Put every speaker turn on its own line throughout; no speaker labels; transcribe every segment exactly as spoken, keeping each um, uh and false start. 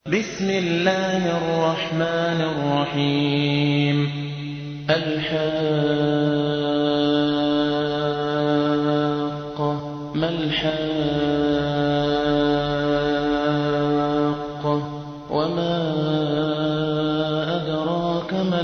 بسم الله الرحمن الرحيم الحاقة ما الحاقة وما أدراك ما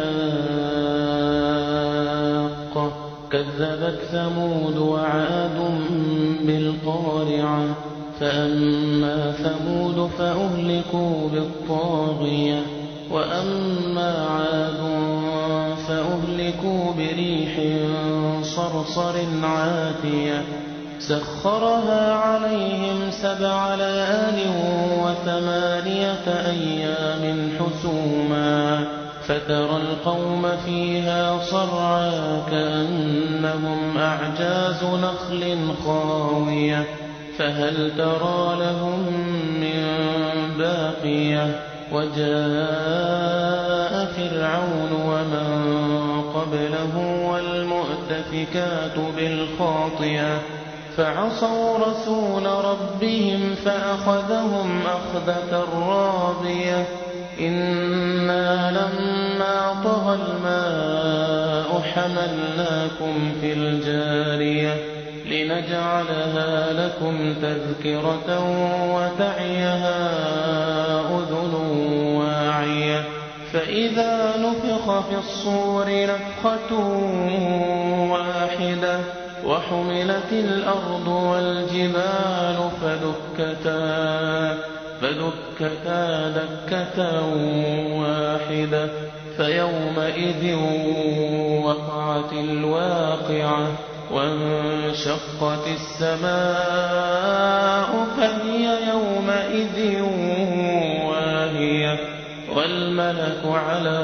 الحاقة كذبت ثمود وعاد بالقارعة فأما ثمود فأهلكوا بالطاغية وأما عاد فأهلكوا بريح صرصر عاتية سخرها عليهم سبع ليال وثمانية أيام حسوما فترى القوم فيها صرعى كأنهم أعجاز نخل خاوية فهل ترى لهم من باقية وجاء فرعون ومن قبله والمؤتفكات بالخاطئة فعصوا رسول ربهم فأخذهم أخذة رابية إنا لما طغى الماء حملناكم في الجارية لنجعلها لكم تذكرة وتعيها أذن واعية فإذا نفخ في الصور نفخة واحدة وحملت الأرض والجبال فدكتا فدكتا دكة واحدة فيومئذ وقعت الواقعة وانشقت السماء فهي يومئذ واهية والملك على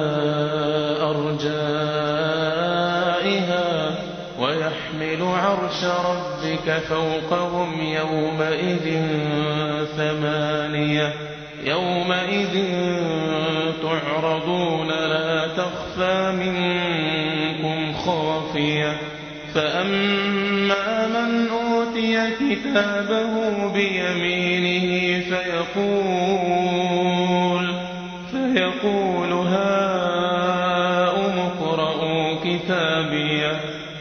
أرجائها ويحمل عرش ربك فوقهم يومئذ ثمانية يومئذ تعرضون لا تخفى منكم خافية فأما من أوتي كتابه بيمينه فيقول فيقول هاؤم اقرءوا كتابيه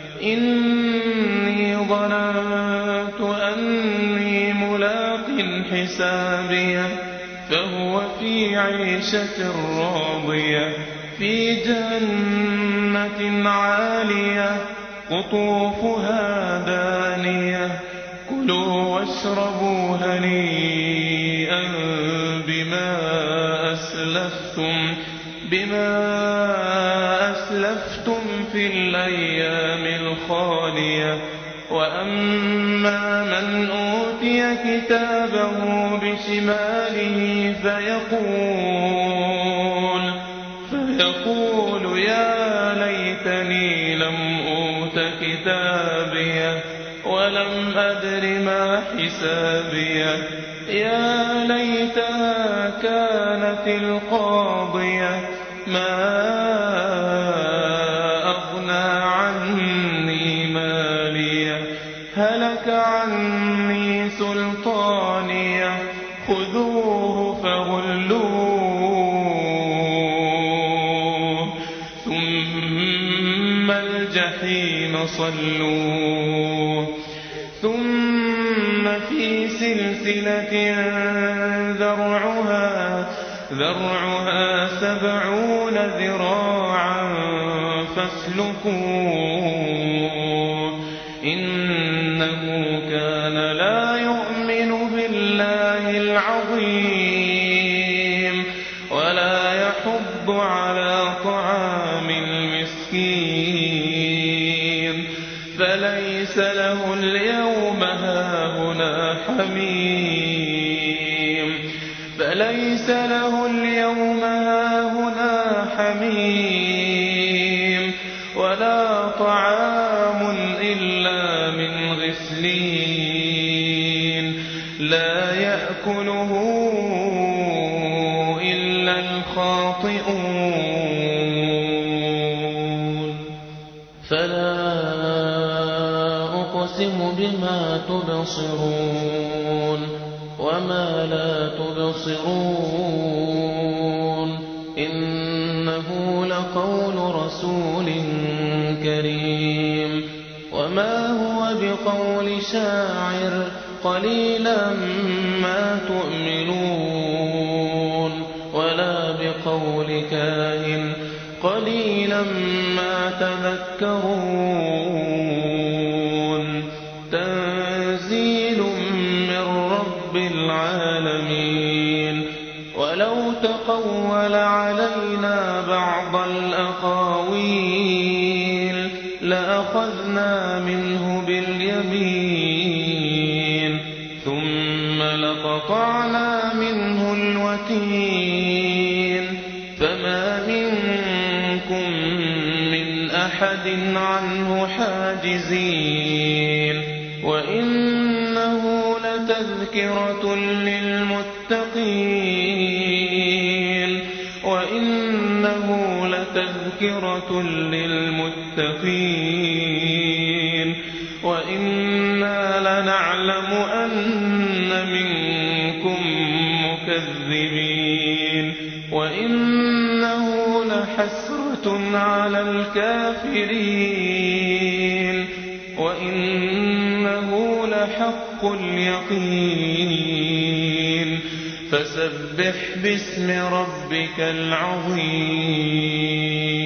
إني ظننت أني ملاق حسابيه فهو في عيشة راضية في جنة عالية قطوفها دانية كلوا واشربوا هنيئا بما أسلفتم بما أسلفتم في الأيام الخالية وأما من أوتي كتابه بشماله فيقول فيقول يا ليتني لم أوت كتابيه ولم أدر ما حسابيه يا ليتها كانت القاضية ما أغنى عني ماليه هلك عني سلطانيه خذوه فغلوه ثم الجحيم صلوه ثم في سلسلة ذرعها ذرعها سبعون ذراعا فاسلكوه إنه كان لا يؤمن بالله العظيم ولا يحض على طعام المسكين فليس له اليوم هاهنا حميم فليس له اليوم هاهنا حميم ولا طعام إلا من غسلين لا يأكله إلا الخاطئون فلا أقسم بما تبصرون وما لا تبصرون رسول كريم وما هو بقول شاعر قليلا ما تؤمنون ولا بقول كاهن قليلا ما تذكرون تنزيل من رب العالمين ولو تقول علينا بعض الأقاويل لأخذنا منه باليمين ثم لقطعنا منه الوتين فما منكم من أحد عنه حاجزين وإنه لتذكرة للمتقين وإنه لتذكرة للمتقين وإنا لنعلم أن منكم مكذبين وإنه لحسرة على الكافرين وإنه لحق اليقين فسبح باسم ربك العظيم